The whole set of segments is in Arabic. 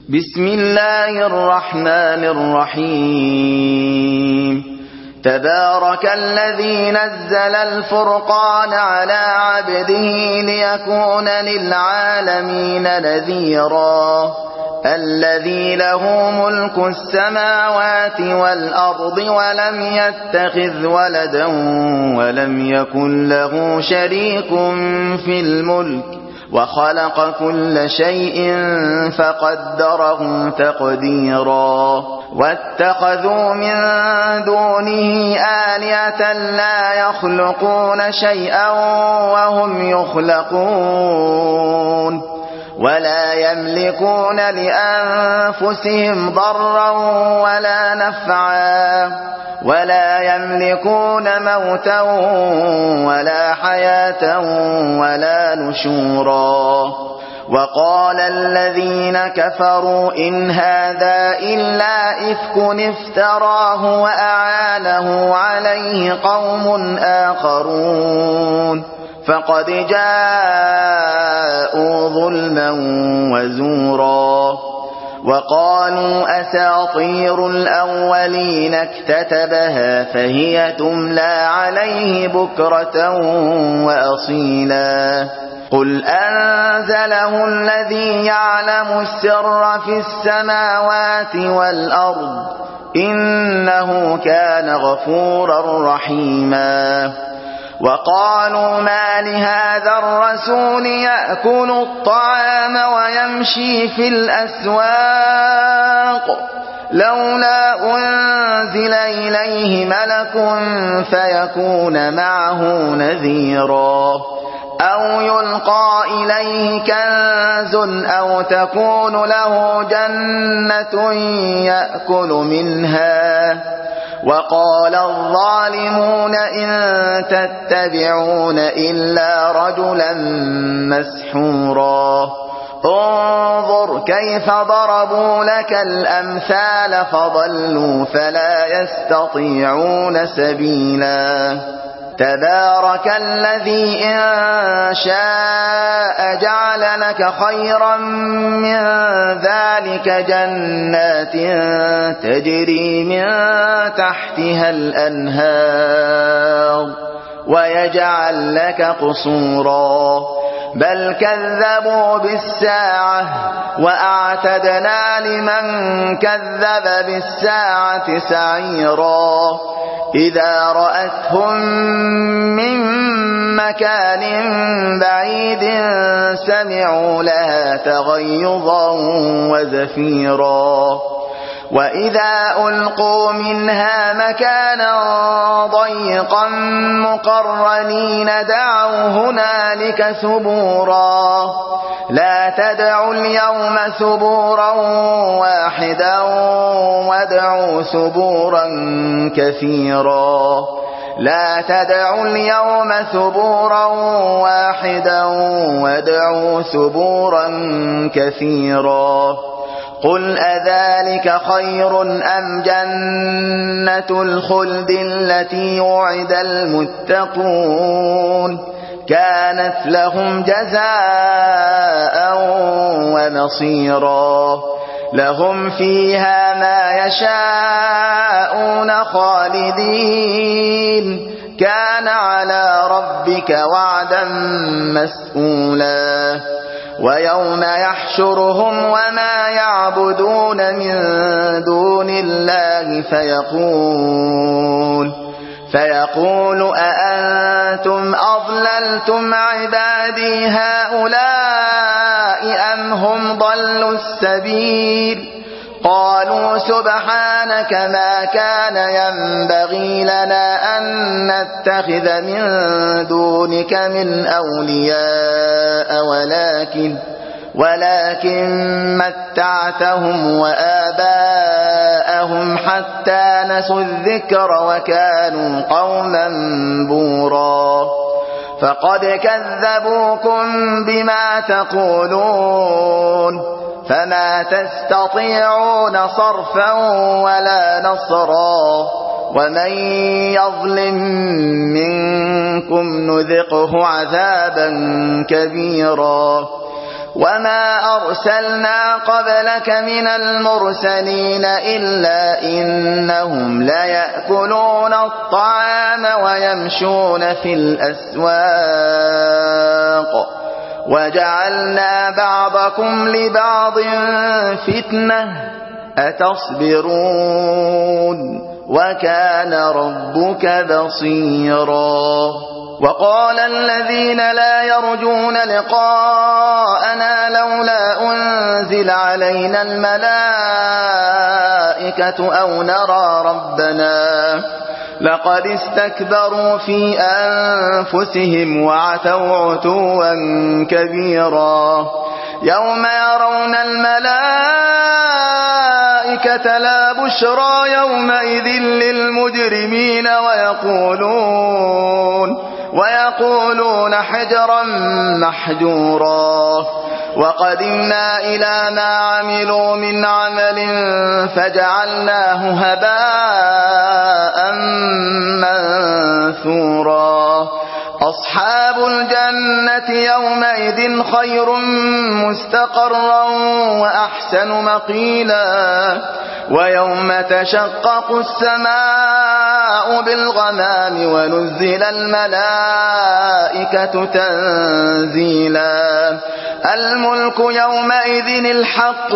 بسم الله الرحمن الرحيم تبارك الذي نزل الفرقان على عبده ليكون للعالمين نذيرا الذي له ملك السماوات والأرض ولم يتخذ ولدا ولم يكن له شريك في الملك وخلق كل شيء فقدره تقديرا واتخذوا من دونه آلهة لا يخلقون شيئا وهم يخلقون ولا يملكون لأنفسهم ضرا ولا نفعا ولا يملكون موتا ولا حياة ولا نشورا وقال الذين كفروا إن هذا إلا إفك افتراه وأعانه عليه قوم آخرون فقد جاءوا ظلما وزورا وقالوا أساطير الأولين اكتتبها فهي تملى عليه بكرة وأصيلا قل أنزله الذي يعلم السر في السماوات والأرض إنه كان غفورا رحيما وقالوا ما لهذا الرسول يأكل الطعام ويمشي في الأسواق لولا أنزل إليه ملك فيكون معه نذيرا أو يلقى إليه كنز أو تكون له جنة يأكل منها وقال الظالمون إن تتبعون إلا رجلا مسحورا انظر كيف ضربوا لك الأمثال فضلوا فلا يستطيعون سبيلا تبارك الذي إن شاء جعل لك خيرا من ذلك جنات تجري من تحتها الأنهار ويجعل لك قصورا بل كذبوا بالساعة وأعتدنا لمن كذب بالساعة سعيرا إذا رأتهم من مكان بعيد سمعوا لها تغيظا وزفيرا وإذا ألقوا منها مكانا ضيقا مقرنين دعوا هنالك ثبورا لا تدعوا اليوم ثبورا واحدا وادعوا ثبورا كثيرا لا تدعوا اليوم ثبورا واحدا وادعوا ثبورا كثيرا قل أذلك خير أم جنة الخلد التي وعد المتقون كانت لهم جزاء ومصيرا لهم فيها ما يشاءون خالدين كان على ربك وعدا مسئولا ويوم يحشرهم وما يعبدون من دون الله فيقول أأنتم أضللتم عبادي هؤلاء أم هم ضلوا السبيل قالوا سبحانك ما كان ينبغي لنا أن نتخذ من دونك من أولياء ولكن متعتهم وآباءهم حتى نسوا الذكر وكانوا قوما بورا فقد كذبوكم بما تقولون فما تستطيعون صرفا ولا نصرا ومن يظلم منكم نذقه عذابا كبيرا وما أرسلنا قبلك من المرسلين إلا إنهم ليأكلون الطعام ويمشون في الأسواق وجعلنا بعضكم لبعض فتنة أتصبرون وكان ربك بصيرا. وقال الذين لا يرجون لقاءنا لولا أنزل علينا الملائكة أو نرى ربنا لقد استكبروا في أنفسهم وعتوا عتوا كبيرا. يوم يرون الملائكة لا بشرى يومئذ للمجرمين ويقولون حجرا محجورا. وقدمنا إلى ما عملوا من عمل فجعلناه هباء منثورا. أصحاب الجنة يومئذ خير مستقرا وأحسن مقيلا. ويوم تشقق السماء بالغمام ونزل الملائكة تنزيلا. الملك يومئذ الحق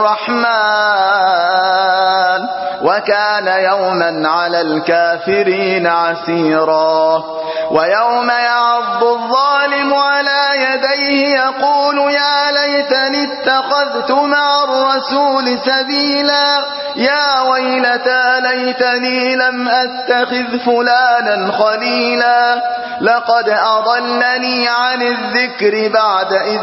للرحمن وكان يوما على الكافرين عسيرا. ويوم يعض الظالم على يديه يقول يا ليتني اتخذت مع الرسول سبيلا يا ويلتى ليتني لم أتخذ فلانا خليلا لقد أضلني عن الذكر بعد إذ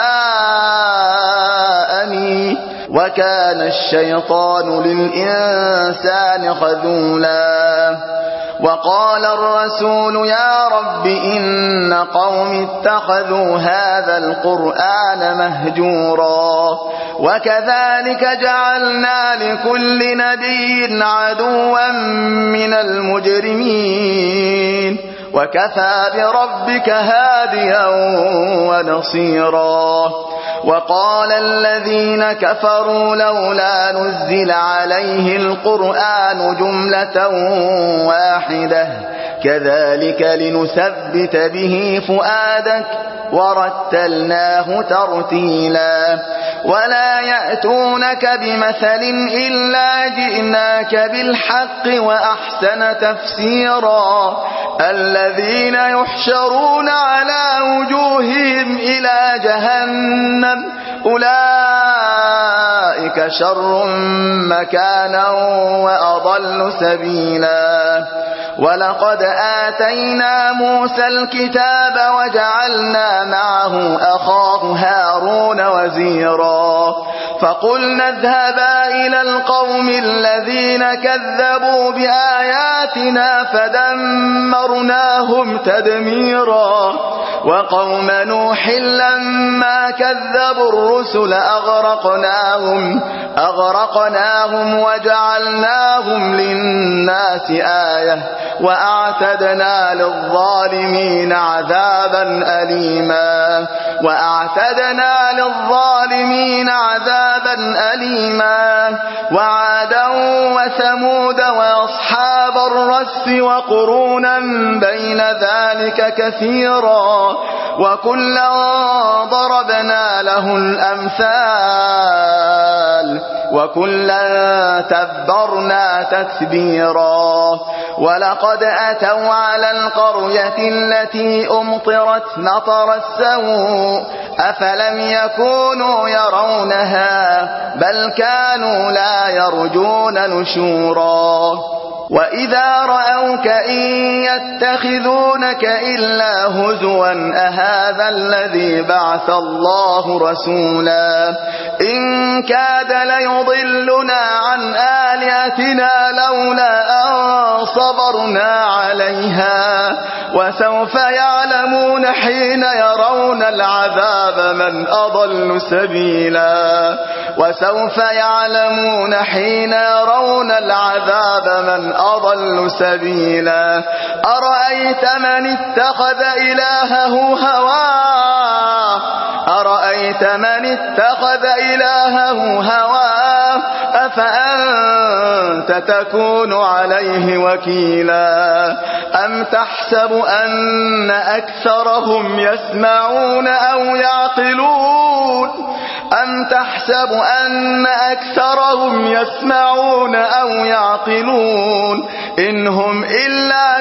جاءني وكان الشيطان للإنسان خذولا. وقال الرسول يا رب إن قوم اتخذوا هذا القرآن مهجورا. وكذلك جعلنا لكل نبي عدوا من المجرمين وكفى بربك هاديا ونصيرا. وقال الذين كفروا لولا نزل عليه القرآن جملة واحدة كذلك لنثبت به فؤادك ورتلناه ترتيلا. ولا يأتونك بمثل إلا جئناك بالحق وأحسن تفسيرا. الذين يحشرون على وجوههم إلى جهنم أولئك شر مكانا وأضل سبيلا. ولقد آتينا موسى الكتاب وجعلنا معه أخاه هارون وزيرا. فقلنا اذهبا إلى القوم الذين كذبوا بآياتنا فدمرناهم تدميرا. وقوم نوح لما كذبوا الرسل أغرقناهم وجعلناهم للناس آية وأعتدنا للظالمين عذابا أليما. وعادا وثمود وأصحاب الرس وقرونا بين ذلك كثيرا وكلا ضربنا له الأمثال وكلا تبرنا تتبيرا. ولقد أتوا على القرية التي أمطرت مطر السوء أفلم يكونوا يرونها بل كانوا لا يرجون نشورا. وإذا رأوك إن يتخذونك إلا هزوا أهذا الذي بعث الله رسولا إن كاد ليضلنا عن آلهتنا لولا أن صبرنا عليها وسوف يعلمون حين يرون العذاب من أضل سبيلا. أرأيت من اتخذ إلهه هواه أرأيت من اتخذ إلهه هواه أفأنت تكون عليه وكيلا أم تحسب أن أكثرهم يسمعون أو يعقلون أم تحسب أن أكثرهم يسمعون أو يعقلون إن هم إلا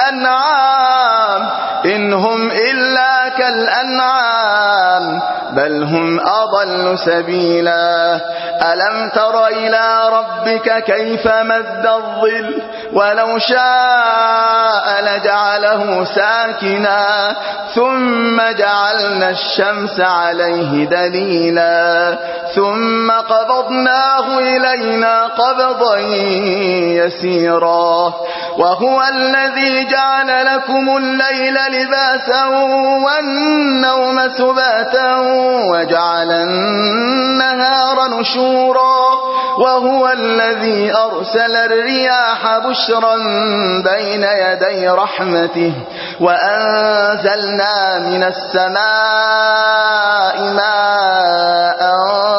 كالأنعام بل هم أضل سبيلا ألم تر إلى ربك كيف مد الظل ولو شاء لجعله ساكنا ثم جعلنا الشمس عليه دليلا ثم قبضناه إلينا قبضا يسيرا وهو الذي جعل لكم الليل لباسا والنوم سباتا وجعل النهار نشورا وهو الذي أرسل الرياح بشرا بين يدي رحمته وأنزلنا من السماء ماء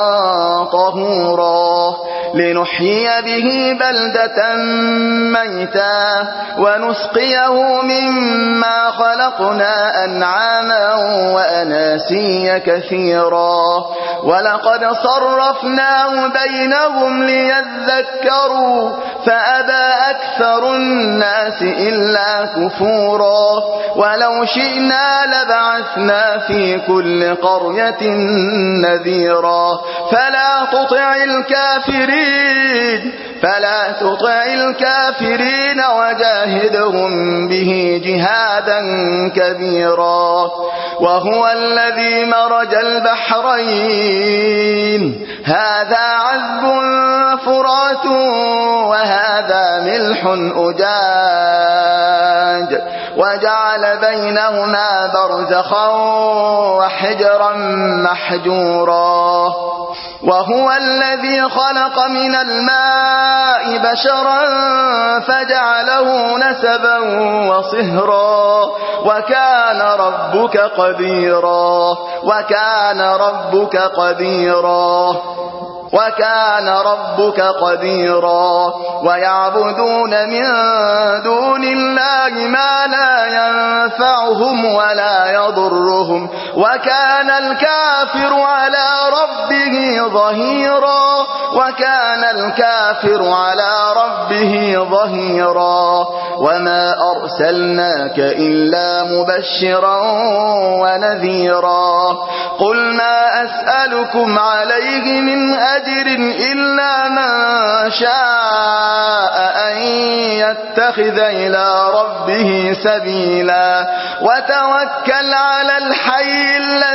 طهورا لنحيي به بلدة ميتا ونسقيه مما خلقنا أنعاما وأناسيا كثيرا ولقد صرفناه بينهم ليذكروا فأبى أكثر الناس إلا كفورا ولو شئنا لبعثنا في كل قرية نذيرا فلا تطع الكافرين وجاهدهم به جهادا كبيرا وهو الذي مرج البحرين هذا عذب فرات وهذا ملح أجاج وجعل بينهما برزخا وحجرا محجورا وهو الذي خلق من الماء بشرا فجعله نسبا وصهرا وكان ربك قديرا ويعبدون من دون الله ما لا ينفعهم ولا يضرهم وكان الكافر على ربه ظهيرا وما أرسلناك إلا مبشرا ونذيرا قل ما أسألكم عليه من أجر إلا من شاء أن يتخذ إلى ربه سبيلا وتوكل على الحي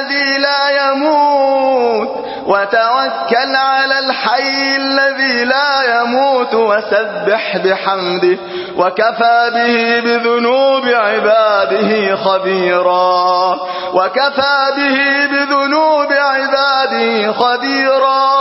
الذي لا يموت وسبح بحمده وكفى به بذنوب عباده خبيرا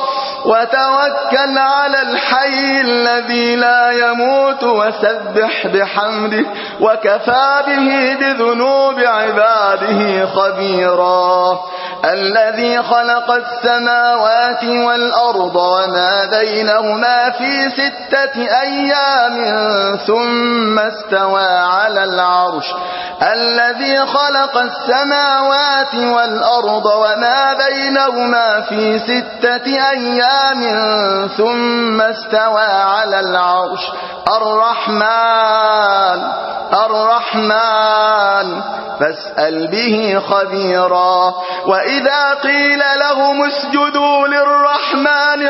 وتوكل على الحي الذي لا يموت وسبح بحمده وكفى به بذنوب عباده خبيرا الذي خلق السماوات والأرض وما بينهما في 6 أيام ثم استوى على العرش الذي خلق السماوات والأرض وما بينهما في 6 أيام ثم استوى على العرش الرحمن فاسأل به خبيرا وإذا قيل لهم اسجدوا للرحمن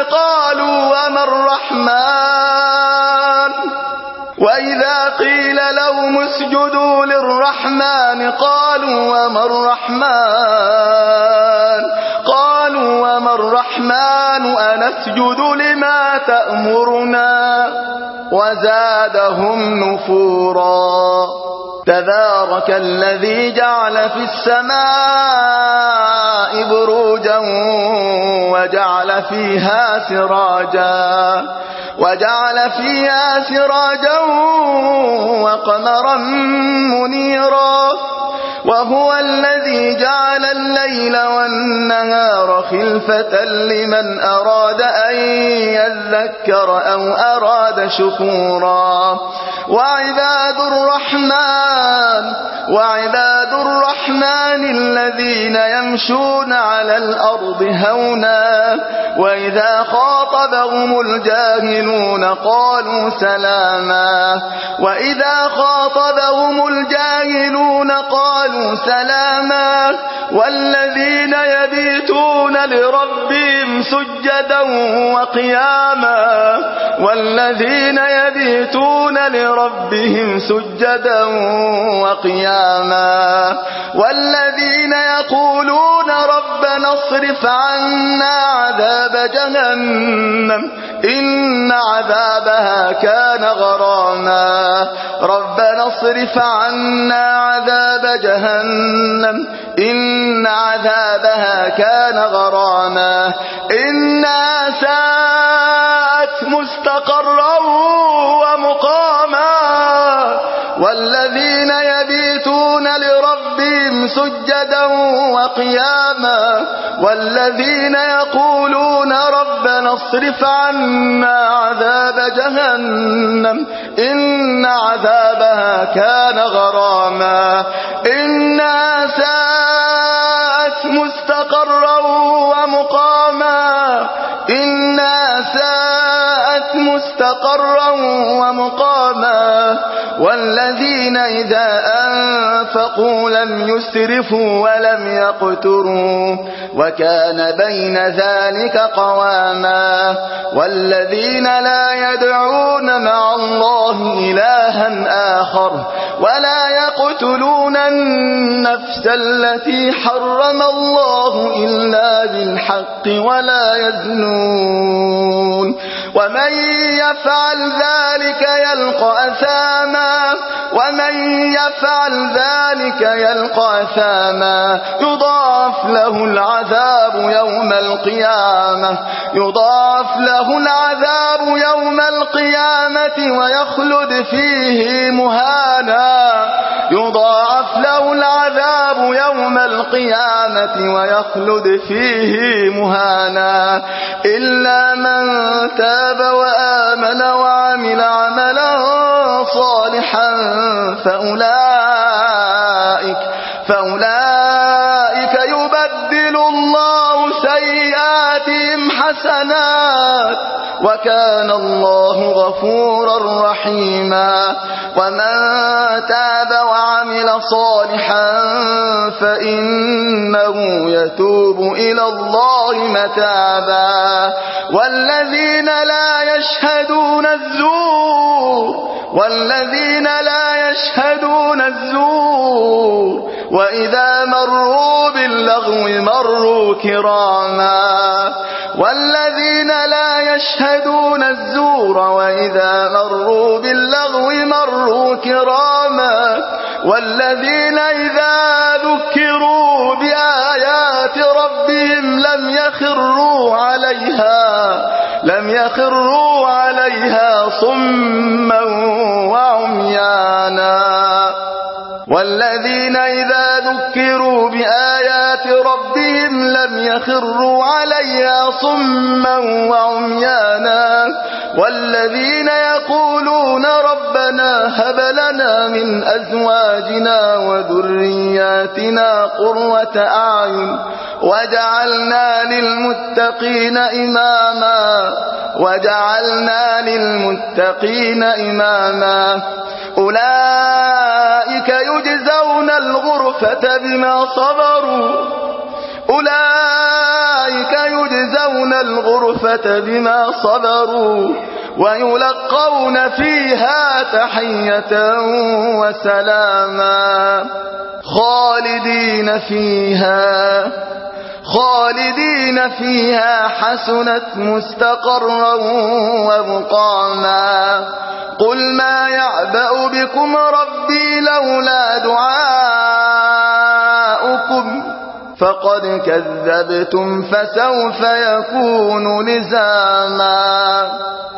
قالوا وما الرحمن أنسجد لما تأمرنا وزادهم نفورا تبارك الذي جعل في السماء بروجا وجعل فيها سراجا وقمرا منيرا وهو الذي جعل الليل والنهار خلفة لمن أراد أن يذكر أو أراد شكورا وعباد الرحمن الذين يمشون على الأرض هونا وإذا خاطبهم الجاهلون قالوا سلاما والذين يبيتون لربهم سجدا وقياما والذين يقولون ربنا اصرف عنا عذاب جهنم إن عذابها كان غراما إنها ساءت مستقرا ومقاما والذين يبيتون لربهم سجدا وقياما والذين يقولون ربنا اصرف عنا عذاب جهنم إن عذابها كان غراما إنها ساءت مستقرا ومقاما والذين إذا أنفقوا لم يسرفوا ولم يقتروا وكان بين ذلك قواما والذين لا يدعون مع الله إلها آخر ولا يقتلون النفس التي حرم الله إلا بالحق ولا يزنون ومن يفعل ذلك يلقى أثاما يضاعف له العذاب يوم القيامة ويخلد فيه مهانا إلا من تاب وآمن وعمل عملا صالحا فأولئك يبدل الله سيئاتهم حسنات وكان الله غفورا رحيما ومن تاب وعمل صالحا فإنه يتوب إلى الله متابا والذين لا يشهدون الزور وإذا مروا باللغو مروا كراما والذين إذا ذكروا بآيات ربهم لم يخروا عليها صما وعميانا والذين إذا ذكروا بآيات ربهم لم يخروا عليها صما وعميانا والذين يقولون ربنا هب لنا من أزواجنا وذرياتنا قرة أعين وجعلنا للمتقين إماما أولئك يجزون الغرفة بما صبروا ويلقون فيها تحية وسلاما خالدين فيها حسنت مستقرا ومقاما قل ما يعبأ بكم ربي لولا دعاؤكم فقد كذبتم فسوف يكون لزاما